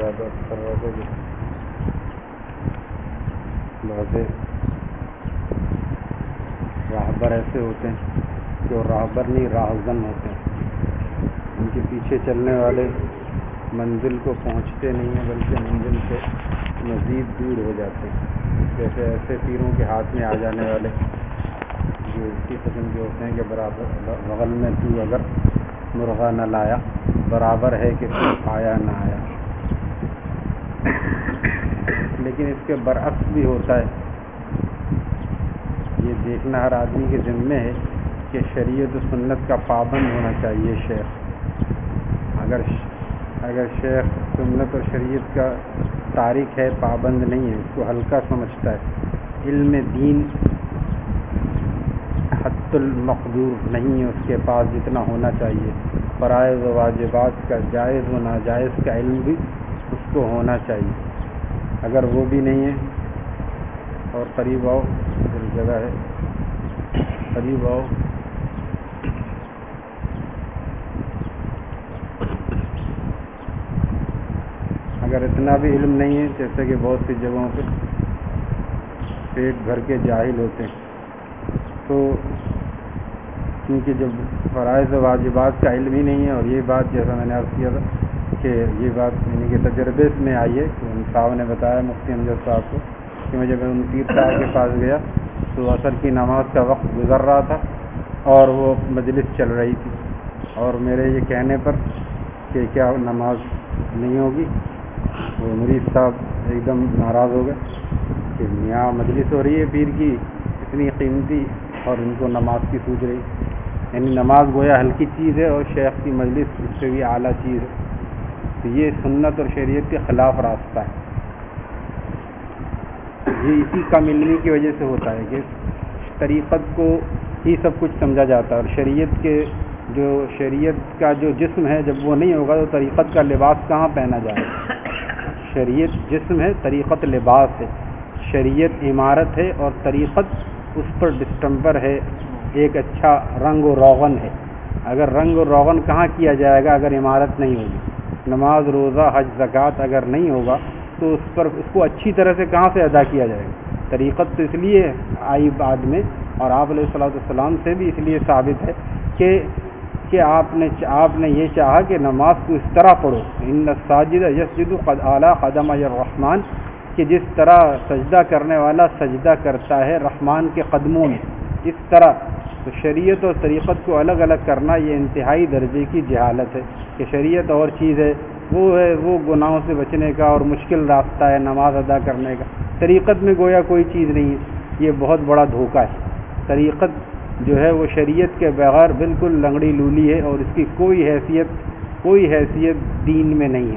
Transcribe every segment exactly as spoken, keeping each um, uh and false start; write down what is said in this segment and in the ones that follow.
بات کر رہا تھا کہ بہت راہبر ایسے ہوتے ہیں جو راہبر نہیں راہزن ہوتے ہیں. ان کے پیچھے چلنے والے منزل کو پہنچتے نہیں ہیں بلکہ منزل سے مزید دور ہو جاتے ہیں. جیسے ایسے پیروں کے ہاتھ میں آ جانے والے جو اسی قسم کے ہوتے ہیں کہ برابر بغل میں تو اگر مرغا نہ لایا برابر ہے کہ تو آیا نہ آیا. لیکن اس کے برعکس بھی ہوتا ہے. یہ دیکھنا ہر آدمی کے ذمے ہے کہ شریعت و سنت کا پابند ہونا چاہیے شیخ. اگر اگر شیخ سنت اور شریعت کا تارک ہے، پابند نہیں ہے، اس کو ہلکا سمجھتا ہے، علم دین حد المقدور نہیں ہے اس کے پاس جتنا ہونا چاہیے، فرائض و واجبات کا جائز و ناجائز کا علم بھی اس کو ہونا چاہیے. اگر وہ بھی نہیں ہے، اور قریب آؤ، پھر جگہ ہے، قریب آؤ، اگر اتنا بھی علم نہیں ہے، جیسے کہ بہت سی جگہوں پہ پیٹ بھر کے جاہل ہوتے ہیں، تو کیونکہ جب فرائض و واجبات کا علم ہی نہیں ہے، اور یہ بات جیسا میں نے عرض کیا تھا کہ یہ بات یعنی کہ تجربے میں آئی ہے کہ ان صاحب نے بتایا مفتی امجد صاحب کو کہ میں جب ان پیر صاحب کے پاس گیا تو عصر کی نماز کا وقت گزر رہا تھا اور وہ مجلس چل رہی تھی، اور میرے یہ کہنے پر کہ کیا نماز نہیں ہوگی، وہ مرید صاحب ایک دم ناراض ہو گئے کہ یہاں مجلس ہو رہی ہے پیر کی اتنی قیمتی اور ان کو نماز کی سوچ رہی. یعنی نماز گویا ہلکی چیز ہے اور شیخ کی مجلس اس سے بھی اعلیٰ چیز ہے. تو یہ سنت اور شریعت کے خلاف راستہ ہے. یہ اسی کم علمی کی وجہ سے ہوتا ہے کہ طریقت کو ہی سب کچھ سمجھا جاتا ہے، اور شریعت کے جو شریعت کا جو جسم ہے جب وہ نہیں ہوگا تو طریقت کا لباس کہاں پہنا جائے گا. شریعت جسم ہے، طریقت لباس ہے. شریعت عمارت ہے اور طریقت اس پر ڈسٹمبر ہے، ایک اچھا رنگ و روغن ہے. اگر رنگ و روغن کہاں کیا جائے گا اگر عمارت نہیں ہوگی؟ نماز، روزہ، حج، زکوٰۃ اگر نہیں ہوگا تو اس پر اس کو اچھی طرح سے کہاں سے ادا کیا جائے گا؟ طریقت تو اس لیے آئی بعد میں، اور آپ علیہ الصلوۃ والسلام سے بھی اس لیے ثابت ہے کہ کہ آپ نے آپ نے یہ چاہا کہ نماز کو اس طرح پڑھو، ان الساجد یسجد قد اعلی قدم الرحمن، کہ جس طرح سجدہ کرنے والا سجدہ کرتا ہے رحمان کے قدموں میں، اس طرح. تو شریعت اور طریقت کو الگ الگ کرنا یہ انتہائی درجے کی جہالت ہے کہ شریعت اور چیز ہے، وہ ہے وہ گناہوں سے بچنے کا اور مشکل راستہ ہے نماز ادا کرنے کا. طریقت میں گویا کوئی چیز نہیں ہے. یہ بہت بڑا دھوکہ ہے. طریقت جو ہے وہ شریعت کے بغیر بالکل لنگڑی لولی ہے اور اس کی کوئی حیثیت کوئی حیثیت دین میں نہیں ہے.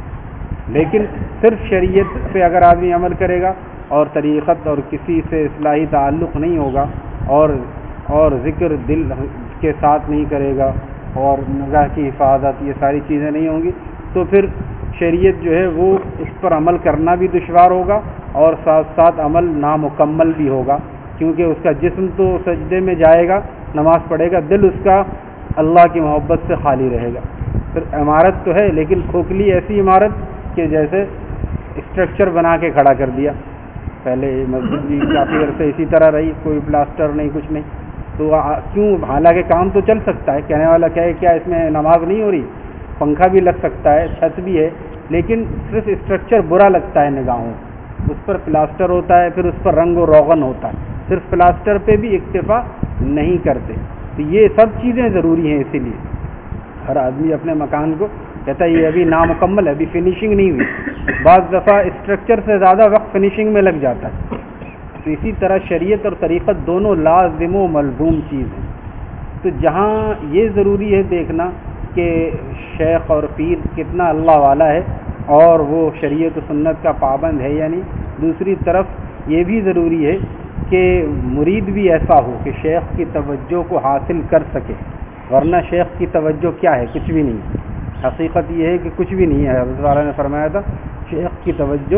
لیکن صرف شریعت پہ اگر آدمی عمل کرے گا اور طریقت اور کسی سے اصلاحی تعلق نہیں ہوگا اور اور ذکر دل کے ساتھ نہیں کرے گا اور نگاہ کی حفاظت، یہ ساری چیزیں نہیں ہوں گی، تو پھر شریعت جو ہے وہ اس پر عمل کرنا بھی دشوار ہوگا اور ساتھ ساتھ عمل نامکمل بھی ہوگا، کیونکہ اس کا جسم تو سجدے میں جائے گا، نماز پڑھے گا، دل اس کا اللہ کی محبت سے خالی رہے گا. پھر عمارت تو ہے لیکن کھوکھلی ایسی عمارت کہ جیسے اسٹرکچر بنا کے کھڑا کر دیا. پہلے مسجد بھی کافی عرصے اسی طرح رہی، کوئی پلاسٹر نہیں، کچھ نہیں، تو کیوں؟ حالانکہ کام تو چل سکتا ہے. کہنے والا کہے کیا اس میں نماز نہیں ہو رہی؟ پنکھا بھی لگ سکتا ہے، چھت بھی ہے، لیکن صرف اسٹرکچر برا لگتا ہے نگاہوں. اس پر پلاسٹر ہوتا ہے، پھر اس پر رنگ و روغن ہوتا ہے. صرف پلاسٹر پہ بھی اکتفا نہیں کرتے. تو یہ سب چیزیں ضروری ہیں. اسی لیے ہر آدمی اپنے مکان کو کہتا ہے یہ ابھی نامکمل ہے، ابھی فنیشنگ نہیں ہوئی. بعض دفعہ اسٹرکچر سے زیادہ وقت فنیشنگ میں لگ جاتا ہے. تو اسی طرح شریعت اور طریقت دونوں لازم و ملزوم چیز ہیں. تو جہاں یہ ضروری ہے دیکھنا کہ شیخ اور پیر کتنا اللہ والا ہے اور وہ شریعت و سنت کا پابند ہے، یعنی دوسری طرف یہ بھی ضروری ہے کہ مرید بھی ایسا ہو کہ شیخ کی توجہ کو حاصل کر سکے. ورنہ شیخ کی توجہ کیا ہے؟ کچھ بھی نہیں. حقیقت یہ ہے کہ کچھ بھی نہیں ہے. حضرت والا نے فرمایا تھا شیخ کی توجہ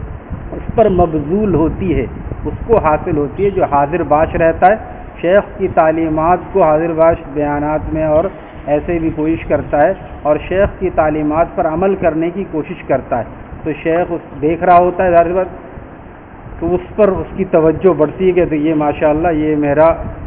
اس پر مبذول ہوتی ہے، اس کو حاصل ہوتی ہے جو حاضر باش رہتا ہے. شیخ کی تعلیمات کو حاضر باش بیانات میں اور ایسے بھی کوشش کرتا ہے اور شیخ کی تعلیمات پر عمل کرنے کی کوشش کرتا ہے، تو شیخ اس دیکھ رہا ہوتا ہے ظاہر بات، تو اس پر اس کی توجہ بڑھتی ہے کہ تو یہ ماشاءاللہ یہ میرا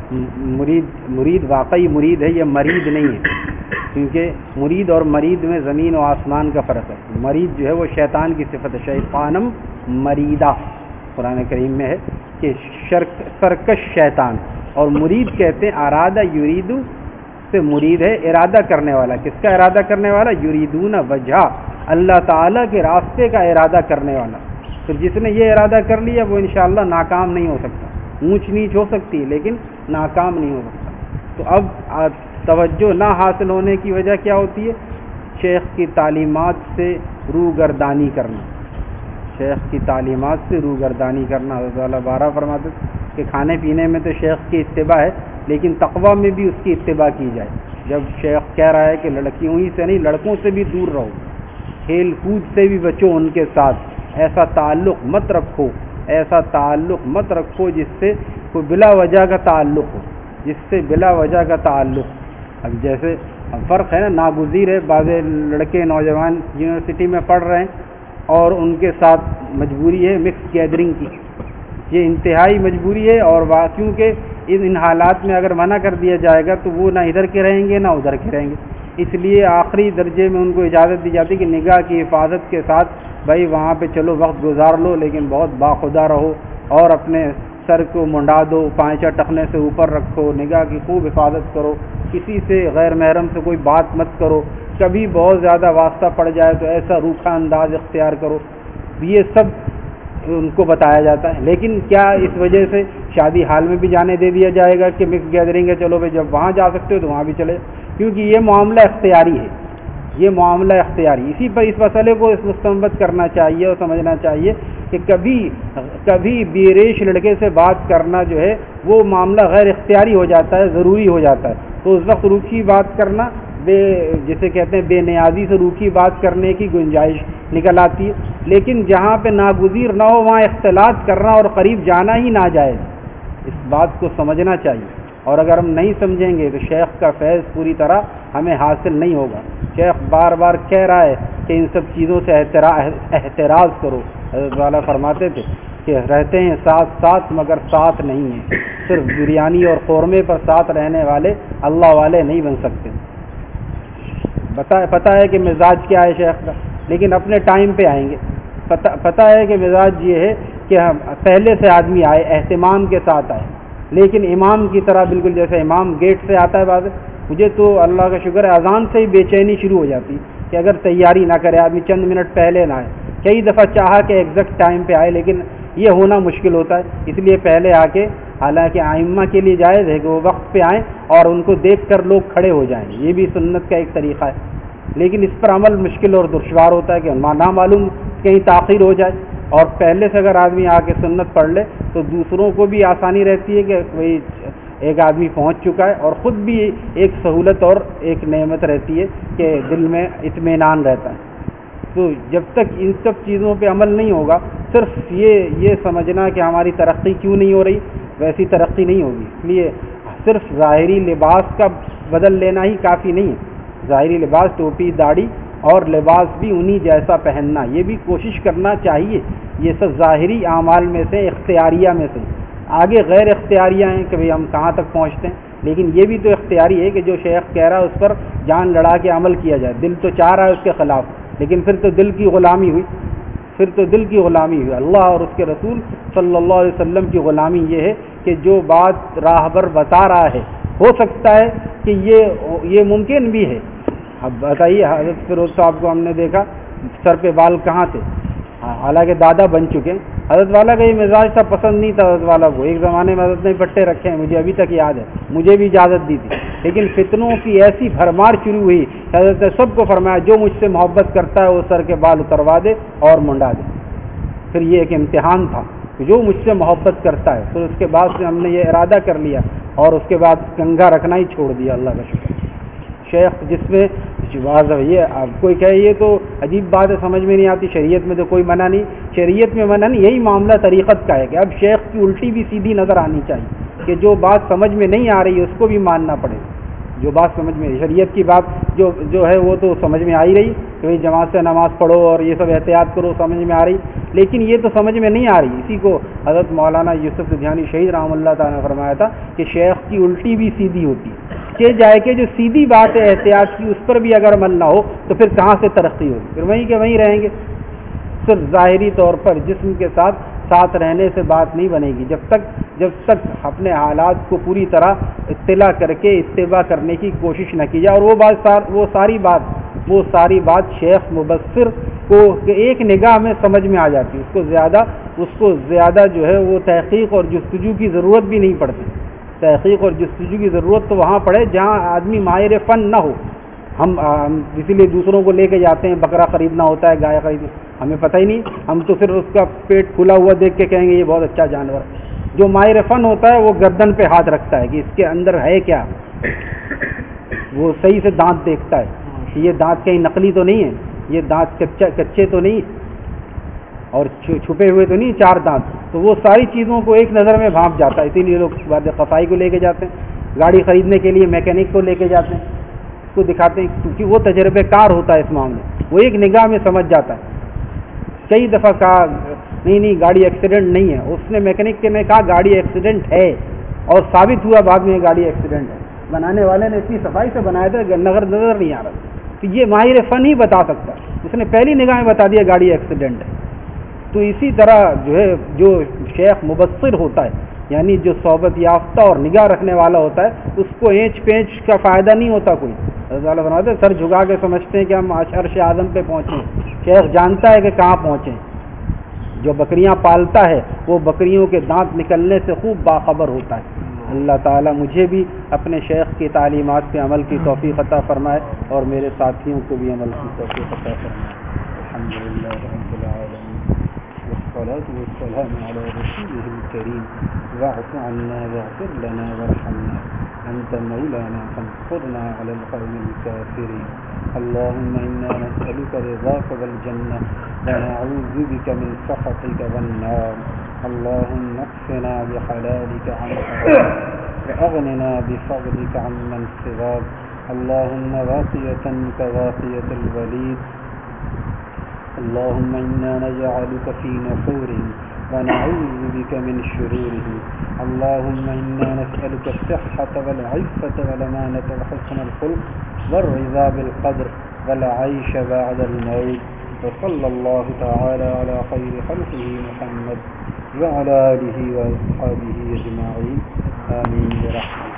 مرید مرید واقعی مرید ہے، یہ مرید نہیں ہے، کیونکہ مرید اور مرید میں زمین و آسمان کا فرق ہے۔ مرید جو ہے وہ شیطان کی صفت ہے، شیطانم مریدہ قرآن کریم میں ہے کہ شرک سرکش شیطان، اور مرید کہتے ہیں ارادہ یریدو سے مرید ہے ارادہ کرنے والا۔ کس کا ارادہ کرنے والا؟ یریدون وجہ، اللہ تعالیٰ کے راستے کا ارادہ کرنے والا۔ تو جس نے یہ ارادہ کر لیا وہ انشاءاللہ ناکام نہیں ہو سکتا، اونچ نیچ ہو سکتی ہے لیکن ناکام نہیں ہو سکتا۔ تو اب توجہ نہ حاصل ہونے کی وجہ کیا ہوتی ہے؟ شیخ کی تعلیمات سے روگردانی کرنا، شیخ کی تعلیمات سے روگردانی کرنا۔ حضرت والا بارہ فرماتے کہ کھانے پینے میں تو شیخ کی اتباع ہے لیکن تقویٰ میں بھی اس کی اتباع کی جائے۔ جب شیخ کہہ رہا ہے کہ لڑکیوں ہی سے نہیں لڑکوں سے بھی دور رہو، کھیل کود سے بھی بچو ان کے ساتھ، ایسا تعلق مت رکھو، ایسا تعلق مت رکھو جس سے کوئی بلا وجہ کا تعلق ہو، جس سے بلا وجہ کا تعلق۔ اب جیسے فرق ہے نا، ناگزیر ہے، بعض لڑکے نوجوان یونیورسٹی میں پڑھ رہے ہیں اور ان کے ساتھ مجبوری ہے مکس گیدرنگ کی، یہ انتہائی مجبوری ہے، اور کیونکہ ان حالات میں اگر منع کر دیا جائے گا تو وہ نہ ادھر کے رہیں گے نہ ادھر کے رہیں گے، اس لیے آخری درجے میں ان کو اجازت دی جاتی ہے کہ نگاہ کی حفاظت کے ساتھ بھائی وہاں پہ چلو وقت گزار لو لیکن بہت باخدا رہو، اور اپنے سر کو منڈا دو، پائنچا ٹخنے سے اوپر رکھو، نگاہ کی خوب حفاظت کرو، کسی سے غیر محرم سے کوئی بات مت کرو، کبھی بہت زیادہ واسطہ پڑ جائے تو ایسا روکھا انداز اختیار کرو، یہ سب ان کو بتایا جاتا ہے۔ لیکن کیا اس وجہ سے شادی حال میں بھی جانے دے دیا جائے گا کہ مکس گیدرنگ ہے چلو بھائی جب وہاں جا سکتے ہو تو وہاں بھی چلے؟ کیونکہ یہ معاملہ اختیاری ہے، یہ معاملہ اختیاری۔ اسی پر اس مسئلے کو مستنبت کرنا چاہیے اور سمجھنا چاہیے کہ کبھی کبھی بیریش لڑکے سے بات کرنا جو ہے وہ معاملہ غیر اختیاری ہو جاتا ہے، ضروری ہو جاتا ہے، تو اس وقت روکھی بات کرنا بے جسے کہتے ہیں بے نیازی سے روکھی بات کرنے کی گنجائش نکل آتی ہے۔ لیکن جہاں پہ ناگزیر نہ ہو وہاں اختلاط کرنا اور قریب جانا ہی ناجائز، اس بات کو سمجھنا چاہیے۔ اور اگر ہم نہیں سمجھیں گے تو شیخ کا فیض پوری طرح ہمیں حاصل نہیں ہوگا۔ شیخ بار بار کہہ رہا ہے کہ ان سب چیزوں سے احتراز کرو۔ حضرت والا فرماتے تھے کہ رہتے ہیں ساتھ ساتھ مگر ساتھ نہیں ہیں، صرف بریانی اور قورمے پر ساتھ رہنے والے اللہ والے نہیں بن سکتے۔ پتہ ہے کہ مزاج کیا ہے شیخ کا، لیکن اپنے ٹائم پہ آئیں گے۔ پتہ ہے کہ مزاج یہ ہے کہ ہم پہلے سے آدمی آئے اہتمام کے ساتھ آئے، لیکن امام کی طرح بالکل جیسے امام گیٹ سے آتا ہے، بعد مجھے تو اللہ کا شکر ہے اذان سے ہی بے چینی شروع ہو جاتی کہ اگر تیاری نہ کرے آدمی چند منٹ پہلے نہ آئے۔ کئی دفعہ چاہا کہ ایگزیکٹ ٹائم پہ آئے لیکن یہ ہونا مشکل ہوتا ہے، اس لیے پہلے آ کے، حالانکہ ائمہ کے لیے جائز ہے کہ وہ وقت پہ آئیں اور ان کو دیکھ کر لوگ کھڑے ہو جائیں، یہ بھی سنت کا ایک طریقہ ہے، لیکن اس پر عمل مشکل اور دشوار ہوتا ہے کہ نہ معلوم کہیں تاخیر ہو جائے، اور پہلے سے اگر آدمی آ کے سنت پڑھ لے تو دوسروں کو بھی آسانی رہتی ہے کہ کوئی ایک آدمی پہنچ چکا ہے، اور خود بھی ایک سہولت اور ایک نعمت رہتی ہے کہ دل میں اطمینان رہتا ہے۔ تو جب تک ان سب چیزوں پہ عمل نہیں ہوگا، صرف یہ یہ سمجھنا کہ ہماری ترقی کیوں نہیں ہو رہی، ویسی ترقی نہیں ہوگی۔ اس لیے صرف ظاہری لباس کا بدل لینا ہی کافی نہیں ہے، ظاہری لباس ٹوپی داڑھی اور لباس بھی انہی جیسا پہننا، یہ بھی کوشش کرنا چاہیے۔ یہ سب ظاہری اعمال میں سے اختیاریہ میں سے، آگے غیر اختیاریہ ہیں کہ بھئی ہم کہاں تک پہنچتے ہیں، لیکن یہ بھی تو اختیاری ہے کہ جو شیخ کہہ رہا ہے اس پر جان لڑا کے عمل کیا جائے۔ دل تو چاہ رہا ہے اس کے خلاف، لیکن پھر تو دل کی غلامی ہوئی، پھر تو دل کی غلامی ہوئی۔ اللہ اور اس کے رسول صلی اللہ علیہ وسلم کی غلامی یہ ہے کہ جو بات راہبر بتا رہا ہے ہو سکتا ہے کہ یہ یہ ممکن بھی ہے۔ اب بتائیے، حضرت فیروز صاحب کو ہم نے دیکھا سر پہ بال کہاں تھے، حالانکہ دادا بن چکے، حضرت والا کا یہ مزاج تھا، پسند نہیں تھا حضرت والا کو۔ ایک زمانے میں حضرت نے پٹے رکھے ہیں، مجھے ابھی تک یاد ہے، مجھے بھی اجازت دی تھی، لیکن فتنوں کی ایسی بھرمار شروع ہوئی کہ حضرت نے سب کو فرمایا جو مجھ سے محبت کرتا ہے وہ سر کے بال اتروا دے اور منڈا دے۔ پھر یہ ایک امتحان تھا کہ جو مجھ سے محبت کرتا ہے، پھر اس کے بعد سے ہم نے یہ ارادہ کر لیا اور اس کے بعد کنگھا رکھنا ہی چھوڑ دیا، اللہ کا شکر۔ شیخ جس میں یہ اب کوئی کہے یہ تو عجیب بات ہے، سمجھ میں نہیں آتی، شریعت میں تو کوئی منع نہیں، شریعت میں منع نہیں، یہی معاملہ طریقت کا ہے کہ اب شیخ کی الٹی بھی سیدھی نظر آنی چاہیے کہ جو بات سمجھ میں نہیں آ رہی ہے اس کو بھی ماننا پڑے، جو بات سمجھ میں شریعت کی بات جو جو ہے وہ تو سمجھ میں آ ہی رہی کہ بھائی جماعت سے نماز پڑھو اور یہ سب احتیاط کرو، سمجھ میں آ رہی، لیکن یہ تو سمجھ میں نہیں آ رہی. اسی کو حضرت مولانا یوسف سدھیانی شہید رحمہ اللہ تعالیٰ نے فرمایا تھا کہ شیخ کی الٹی بھی سیدھی ہوتی ہے، کہ جائے کہ جو سیدھی بات ہے احتیاط کی اس پر بھی اگر عمل نہ ہو تو پھر کہاں سے ترقی ہوگی، پھر وہیں کے وہیں رہیں گے. صرف ظاہری طور پر جسم کے ساتھ ساتھ رہنے سے بات نہیں بنے گی، جب تک جب تک اپنے حالات کو پوری طرح اطلاع کر کے اتباع کرنے کی کوشش نہ کی جائے. اور وہ بات سار وہ ساری بات وہ ساری بات شیخ مبصر کو ایک نگاہ میں سمجھ میں آ جاتی ہے، اس کو زیادہ اس کو زیادہ جو ہے وہ تحقیق اور جستجو کی ضرورت بھی نہیں پڑتی. تحقیق اور جستجو کی ضرورت تو وہاں پڑے جہاں آدمی ماہر فن نہ ہو. ہم اسی لیے دوسروں کو لے کے جاتے ہیں، بکرا خریدنا ہوتا ہے، گائے خریدنا، ہمیں پتہ ہی نہیں، ہم تو صرف اس کا پیٹ کھلا ہوا دیکھ کے کہیں گے یہ بہت اچھا جانور ہے. جو ماہر فن ہوتا ہے وہ گردن پہ ہاتھ رکھتا ہے کہ اس کے اندر ہے کیا، وہ صحیح سے دانت دیکھتا ہے کہ یہ دانت کہیں نقلی تو نہیں ہے، یہ دانت کچا کچے تو نہیں اور چھپے ہوئے تو نہیں چار دانت. تو وہ ساری چیزوں کو ایک نظر میں بھانپ جاتا ہے. اسی لیے لوگ بعد قصائی کو لے کے جاتے ہیں، گاڑی خریدنے کے لیے میکینک کو لے کے جاتے ہیں، اس کو دکھاتے ہیں کیونکہ وہ تجربے کار ہوتا ہے اس معاملے، وہ ایک نگاہ میں سمجھ جاتا ہے. کئی دفعہ کہا نہیں نہیں گاڑی ایکسیڈنٹ نہیں ہے، اس نے میکینک کے نے کہا گاڑی ایکسیڈنٹ ہے اور ثابت ہوا بعد میں گاڑی ایکسیڈنٹ ہے. بنانے والے نے اتنی صفائی سے بنایا تھا نظر نظر نہیں آ رہا. تو یہ ماہر فن ہی بتا سکتا، اس نے پہلی نگاہ میں بتا دیا گاڑی ایکسیڈنٹ ہے. تو اسی طرح جو ہے جو شیخ مبصر ہوتا ہے، یعنی جو صحبت یافتہ اور نگاہ رکھنے والا ہوتا ہے، اس کو اینچ پینچ کا فائدہ نہیں ہوتا کوئی. اللہ تعالیٰ فرماتے ہیں سر جھکا کے سمجھتے ہیں کہ ہم عرش اعظم پہ پہنچیں. شیخ جانتا ہے کہ کہاں پہنچیں. جو بکریاں پالتا ہے وہ بکریوں کے دانت نکلنے سے خوب باخبر ہوتا ہے. اللہ تعالیٰ مجھے بھی اپنے شیخ کی تعلیمات پہ عمل کی توفیق عطا فرمائے اور میرے ساتھیوں کو بھی عمل کی توفیق عطا فرمائے. الحمدللہ رب العالمین والصلاة والسلام على رسوله الكريم واعف عنا واغفر لنا وارحمنا أنت مولانا فانصرنا على القوم الكافرين. اللهم إنا نسألك رضاك والجنة ونعوذ بك من سخطك والنار. اللهم اكفنا بحلالك عن حرامك وأغننا بفضلك عمن سواك. اللهم واقية كواقية الوليد. اللهم إنا نجعلك في نحورهم ونعوذ بك من شرورهم. اللهم إنا نسألك الصحة والعفة والأمانة وحسن الخلق والرضا بالقدر والعيش بعد الموت. وصلى الله تعالى على خير خلقه محمد وعلى آله وأصحابه أجمعين. آمين برحمته.